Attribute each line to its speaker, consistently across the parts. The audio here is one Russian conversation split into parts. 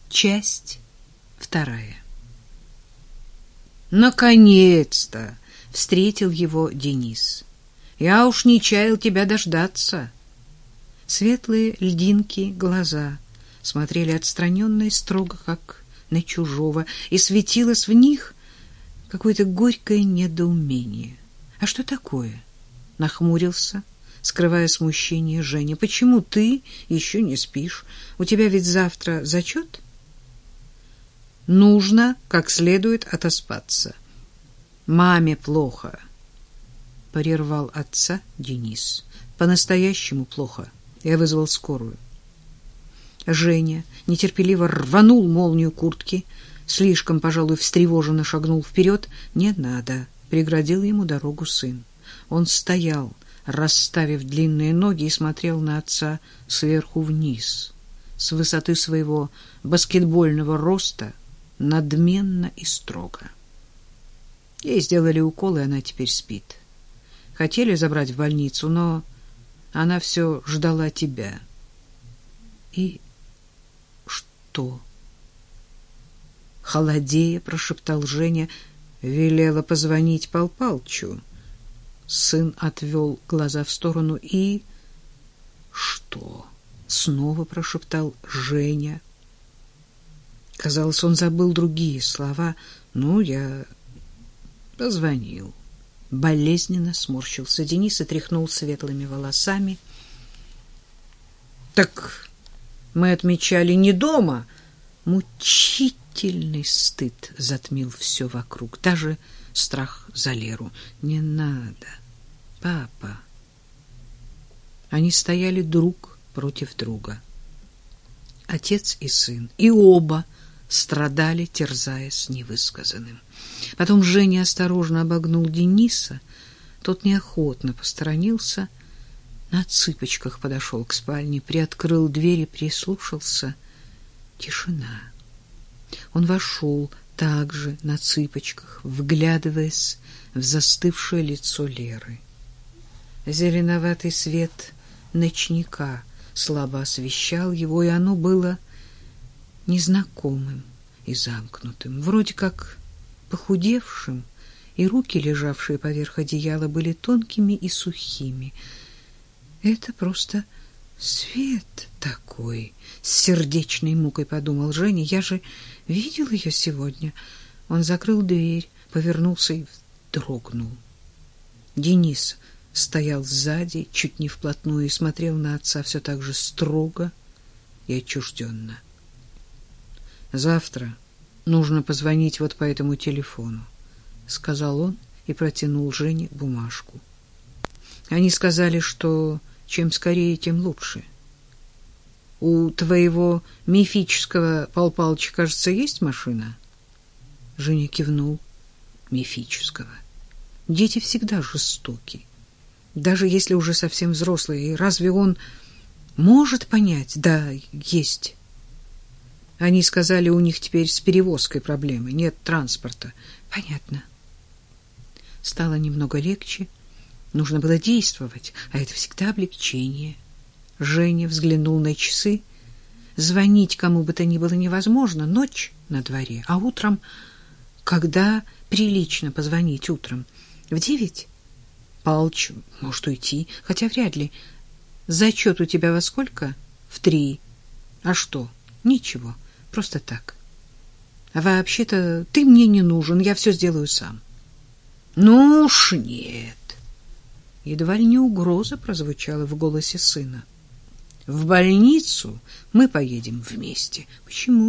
Speaker 1: Часть вторая. Наконец-то встретил его Денис. Я уж не чаял тебя дождаться. Светлые льдинки глаза смотрели отстраненно и строго, как на чужого, и светилось в них какое-то горькое недоумение. А что такое? Нахмурился, скрывая смущение, Женя. Почему ты еще не спишь? У тебя ведь завтра зачет? Нужно как следует отоспаться. Маме плохо. Прервал отца Денис. По-настоящему плохо. Я вызвал скорую. Женя нетерпеливо рванул молнию куртки, слишком, пожалуй, встревоженно шагнул вперед. Не надо, преградил ему дорогу сын. Он стоял, расставив длинные ноги, и смотрел на отца сверху вниз, с высоты своего баскетбольного роста, надменно и строго. Ей сделали укол, и она теперь спит. Хотели забрать в больницу, но она все ждала тебя. И что? Холодея, прошептал Женя, велела позвонить Пал Палычу. Сын отвел глаза в сторону. И что? Снова прошептал Женя. Казалось, он забыл другие слова. Ну, я позвонил. Болезненно сморщился Денис и тряхнул светлыми волосами. Так мы отмечали не дома. Мучительный стыд затмил все вокруг, даже страх за Леру. Не надо, папа. Они стояли друг против друга, отец и сын, и оба страдали, терзаясь невысказанным. Потом Женя осторожно обогнул Дениса. Тот неохотно посторонился, на цыпочках подошел к спальне, приоткрыл дверь и прислушался. Тишина. Он вошел также на цыпочках, вглядываясь в застывшее лицо Леры. Зеленоватый свет ночника слабо освещал его, и оно было незнакомым и замкнутым, вроде как похудевшим, и руки, лежавшие поверх одеяла, были тонкими и сухими. Это просто свет такой, с сердечной мукой подумал Женя. Я же видел ее сегодня. Он закрыл дверь, повернулся и вздрогнул. Денис стоял сзади, чуть не вплотную, и смотрел на отца все так же строго и отчужденно. Завтра нужно позвонить вот по этому телефону, сказал он и протянул Жене бумажку. Они сказали, что чем скорее, тем лучше. У твоего мифического Пал Палыча, кажется, есть машина? Женя кивнул. Мифического. Дети всегда жестоки, даже если уже совсем взрослые. И разве он может понять? Да, есть. Они сказали, у них теперь с перевозкой проблемы, нет транспорта. Понятно. Стало немного легче. Нужно было действовать, а это всегда облегчение. Женя взглянул на часы. Звонить кому бы то ни было невозможно. Ночь на дворе, а утром... Когда прилично позвонить утром? В 9? Палыч может уйти, хотя вряд ли. Зачет у тебя во сколько? В 3. А что? Ничего, просто так. А вообще-то ты мне не нужен, я все сделаю сам. Ну уж нет. Едва ли не угроза прозвучала в голосе сына. В больницу мы поедем вместе. Почему?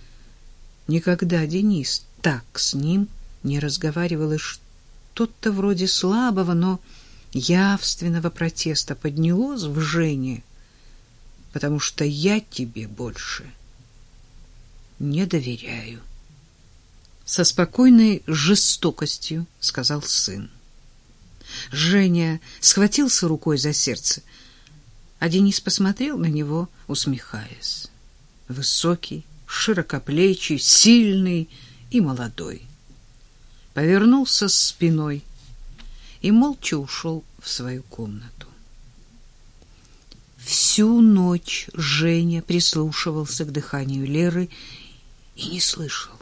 Speaker 1: Никогда Денис так с ним не разговаривал, и что-то вроде слабого, но явственного протеста поднялось в Жене, потому что я тебе больше не доверяю. Со спокойной жестокостью сказал сын. Женя схватился рукой за сердце, а Денис посмотрел на него, усмехаясь. Высокий, широкоплечий, сильный и молодой. Повернулся спиной и молча ушел в свою комнату. Всю ночь Женя прислушивался к дыханию Леры и не слышал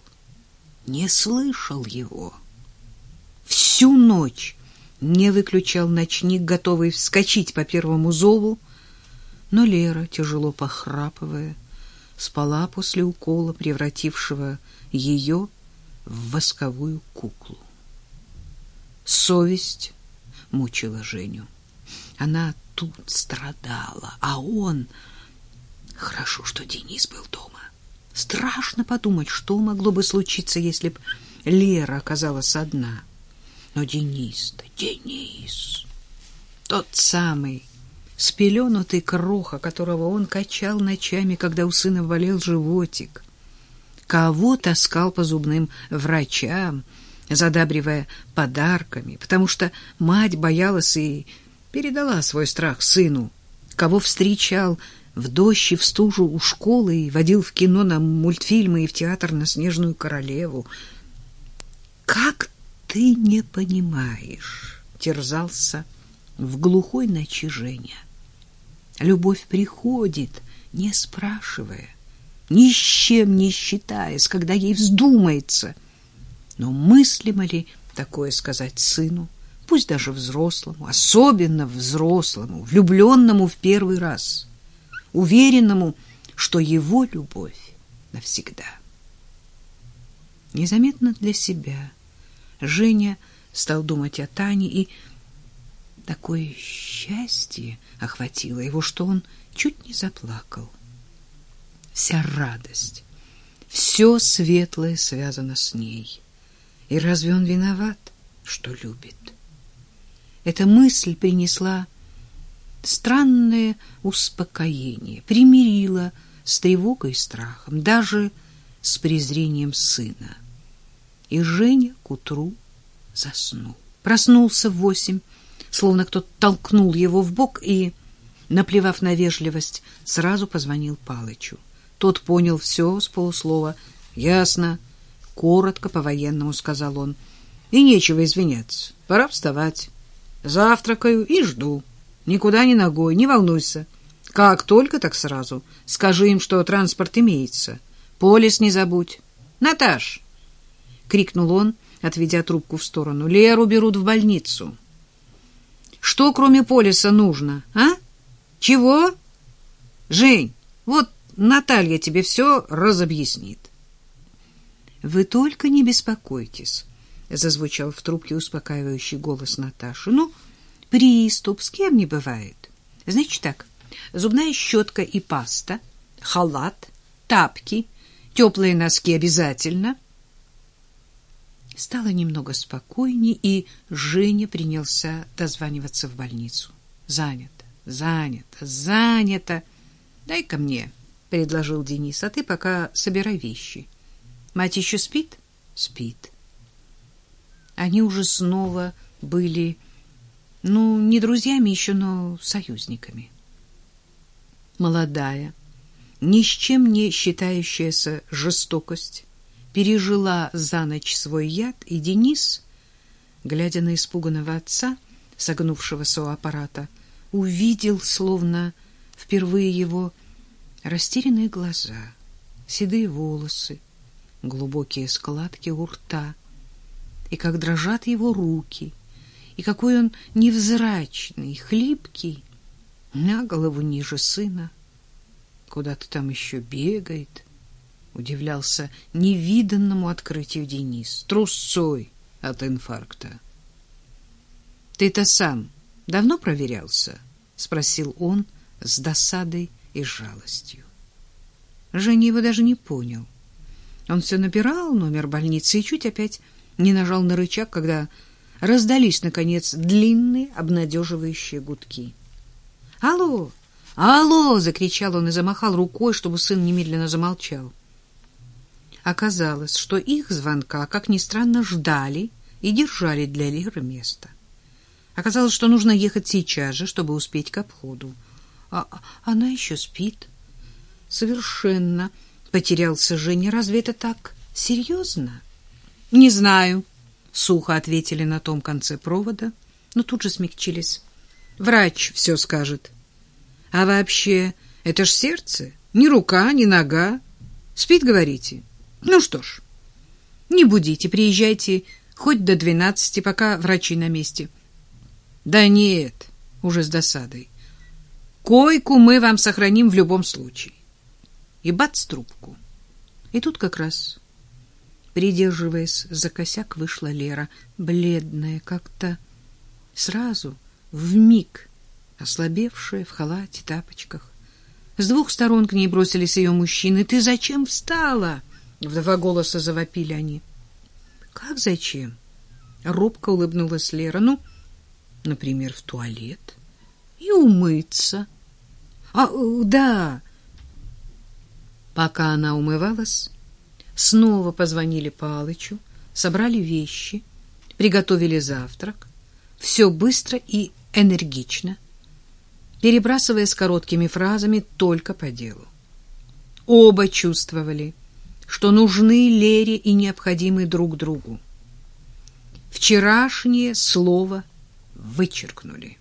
Speaker 1: его. Всю ночь не выключал ночник, готовый вскочить по первому зову, но Лера, тяжело похрапывая, спала после укола, превратившего ее в восковую куклу. Совесть мучила Женю. Она тут страдала, а он... Хорошо, что Денис был дома. Страшно подумать, что могло бы случиться, если б Лера оказалась одна. Но Денис-то, Денис, тот самый спеленутый кроха, которого он качал ночами, когда у сына болел животик, кого таскал по зубным врачам, задабривая подарками, потому что мать боялась и передала свой страх сыну, кого встречал в дождь и в стужу у школы и водил в кино на мультфильмы и в театр на «Снежную королеву». «Как ты не понимаешь?» — терзался в глухой ночи Женя. Любовь приходит, не спрашивая, ни с чем не считаясь, когда ей вздумается. Но мыслимо ли такое сказать сыну, пусть даже взрослому, особенно взрослому, влюбленному в первый раз, уверенному, что его любовь навсегда? Незаметно для себя Женя стал думать о Тане, и такое счастье охватило его, что он чуть не заплакал. Вся радость, все светлое связано с ней. И разве он виноват, что любит? Эта мысль принесла странное успокоение, примирила с тревогой и страхом, даже с презрением сына. И Женя к утру заснул. Проснулся в 8, словно кто-то толкнул его в бок и, наплевав на вежливость, сразу позвонил Палычу. Тот понял все с полуслова. «Ясно», — коротко по-военному сказал он. «И нечего извиняться. Пора вставать. Завтракаю и жду. Никуда ни ногой, не волнуйся. Как только, так сразу. Скажи им, что транспорт имеется. Полис не забудь. Наташ!» — крикнул он, отведя трубку в сторону. «Леру берут в больницу. Что кроме полиса нужно, а? Чего? Жень, вот Наталья тебе все разобъяснит». «Вы только не беспокойтесь», — зазвучал в трубке успокаивающий голос Наташи. «Ну, приступ с кем не бывает. Значит так, зубная щетка и паста, халат, тапки, теплые носки обязательно». Стало немного спокойней, и Женя принялся дозваниваться в больницу. «Занято, занято, занято. Дай-ка мне», — предложил Денис, — «а ты пока собирай вещи». «Мать еще спит?» «Спит». Они уже снова были, не друзьями еще, но союзниками. Молодая, ни с чем не считающаяся жестокость пережила за ночь свой яд, и Денис, глядя на испуганного отца, согнувшегося у аппарата, увидел, словно впервые, его растерянные глаза, седые волосы, глубокие складки у рта, и как дрожат его руки, и какой он невзрачный, хлипкий, на голову ниже сына. Куда-то там еще бегает. Удивлялся невиданному открытию Денис, трусцой от инфаркта. «Ты-то сам давно проверялся?» — спросил он с досадой и жалостью. Женя его даже не понял. Он все набирал номер больницы и чуть опять не нажал на рычаг, когда раздались, наконец, длинные обнадеживающие гудки. «Алло! Алло!» — закричал он и замахал рукой, чтобы сын немедленно замолчал. Оказалось, что их звонка, как ни странно, ждали и держали для Леры место. Оказалось, что нужно ехать сейчас же, чтобы успеть к обходу. А она еще спит. Совершенно потерялся Женя. Разве это так серьезно? «Не знаю», — сухо ответили на том конце провода, но тут же смягчились. «Врач все скажет. А вообще, это ж сердце, ни рука, ни нога. Спит, говорите? Ну что ж, не будите, приезжайте хоть до 12, пока врачи на месте. Да нет, уже с досадой. Койку мы вам сохраним в любом случае. И бац трубку. И тут как раз, придерживаясь за косяк, вышла Лера, бледная, как-то сразу, вмиг, ослабевшая, в халате, тапочках. С двух сторон к ней бросились ее мужчины. «Ты зачем встала?» — в два голоса завопили они. «Как зачем?» — робко улыбнулась Лера. «Ну, например, в туалет и умыться». Да». Пока она умывалась, снова позвонили Палычу, собрали вещи, приготовили завтрак. Все быстро и энергично, перебрасываясь короткими фразами только по делу. Оба чувствовали, что нужны Лере и необходимы друг другу. Вчерашнее слово вычеркнули.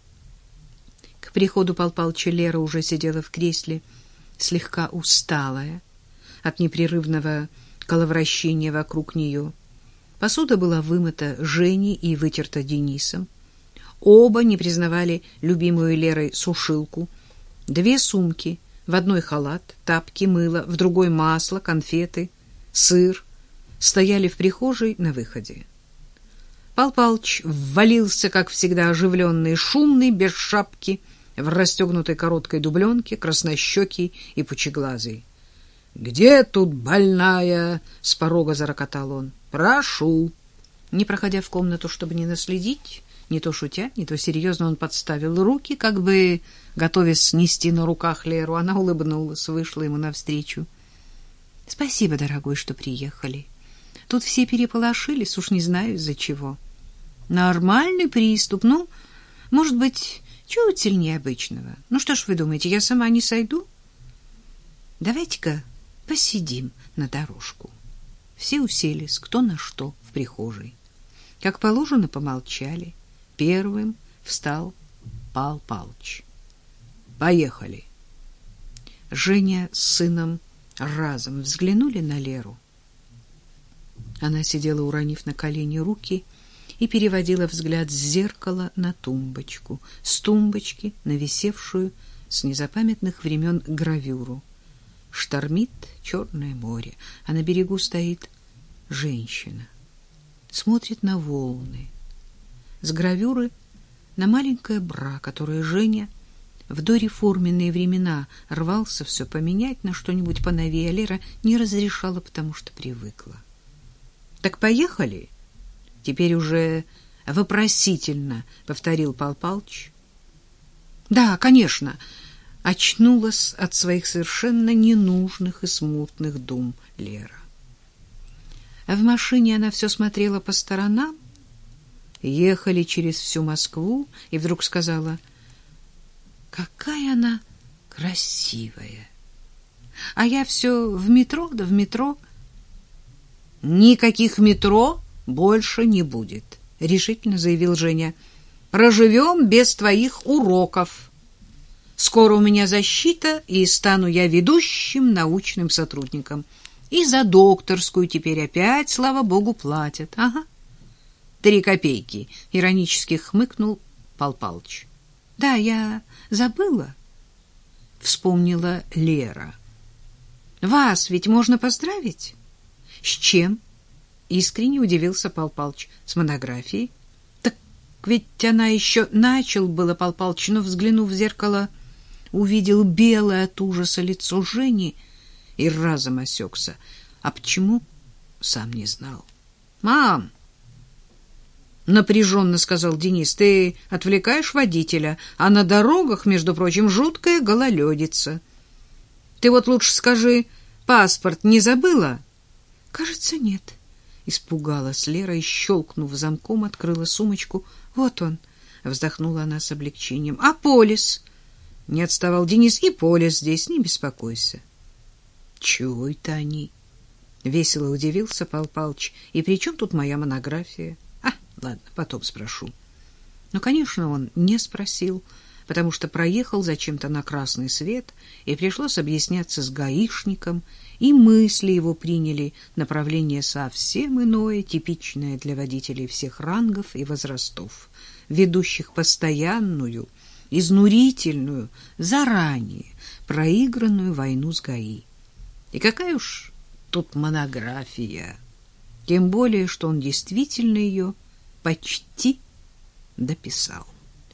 Speaker 1: К приходу Пал Палыча Лера уже сидела в кресле, слегка усталая от непрерывного коловращения вокруг нее. Посуда была вымыта Женей и вытерта Денисом. Оба не признавали любимую Лерой сушилку. 2 сумки, в одной халат, тапки, мыло, в другой масло, конфеты, сыр, стояли в прихожей на выходе. Пал Палыч ввалился, как всегда, оживленный, шумный, без шапки, в расстегнутой короткой дубленке, краснощекий и пучеглазый. «Где тут больная?» — с порога зарокотал он. «Прошу». Не проходя в комнату, чтобы не наследить, не то шутя, не то серьезно, он подставил руки, как бы готовясь снести на руках Леру. Она улыбнулась, вышла ему навстречу. — Спасибо, дорогой, что приехали. Тут все переполошились, уж не знаю из-за чего. Нормальный приступ, ну, может быть, чуть сильнее обычного. Ну что ж вы думаете, я сама не сойду? Давайте-ка посидим на дорожку. Все уселись, кто на что, в прихожей. Как положено, помолчали. Первым встал Пал Палыч. «Поехали!» Женя с сыном разом взглянули на Леру. Она сидела, уронив на колени руки, и переводила взгляд с зеркала на тумбочку, с тумбочки на висевшую с незапамятных времен гравюру. Штормит Черное море, а на берегу стоит женщина. Смотрит на волны. С гравюры на маленькое бра, которое Женя в дореформенные времена рвался все поменять на что-нибудь поновее, а Лера не разрешала, потому что привыкла. — Так поехали? — теперь уже вопросительно повторил Пал Палыч. — Да, конечно, — очнулась от своих совершенно ненужных и смутных дум Лера. А в машине она все смотрела по сторонам, ехали через всю Москву, и вдруг сказала: «Какая она красивая!» А я все в метро, да в метро. «Никаких метро больше не будет», — решительно заявил Женя. «Проживем без твоих уроков. Скоро у меня защита, и стану я ведущим научным сотрудником. И за докторскую теперь опять, слава богу, платят. Ага. 3 копейки», — иронически хмыкнул Пал Палыч. «Да, я забыла», — вспомнила Лера. «Вас ведь можно поздравить?» «С чем?» — искренне удивился Пал Палыч. «С монографией». «Так ведь она еще...» Начал было Пал Палыч, но, взглянув в зеркало, увидел белое от ужаса лицо Жени и разом осекся. А почему, сам не знал. «Мам!» — напряженно сказал Денис. «Ты отвлекаешь водителя, а на дорогах, между прочим, жуткая гололедица. Ты вот лучше скажи, паспорт не забыла?» «Кажется, нет», — испугалась Лера и, щелкнув замком, открыла сумочку. «Вот он», — вздохнула она с облегчением. «А полис?» — не отставал Денис. «И полис здесь, не беспокойся». «Чего это они?» — весело удивился Пал Палыч. «И при чем тут моя монография?» «А, ладно, потом спрошу». Но, конечно, он не спросил, потому что проехал зачем-то на красный свет, и пришлось объясняться с гаишником, и мысли его приняли направление совсем иное, типичное для водителей всех рангов и возрастов, ведущих постоянную, изнурительную, заранее проигранную войну с ГАИ. И какая уж тут монография, тем более, что он действительно ее почти дописал.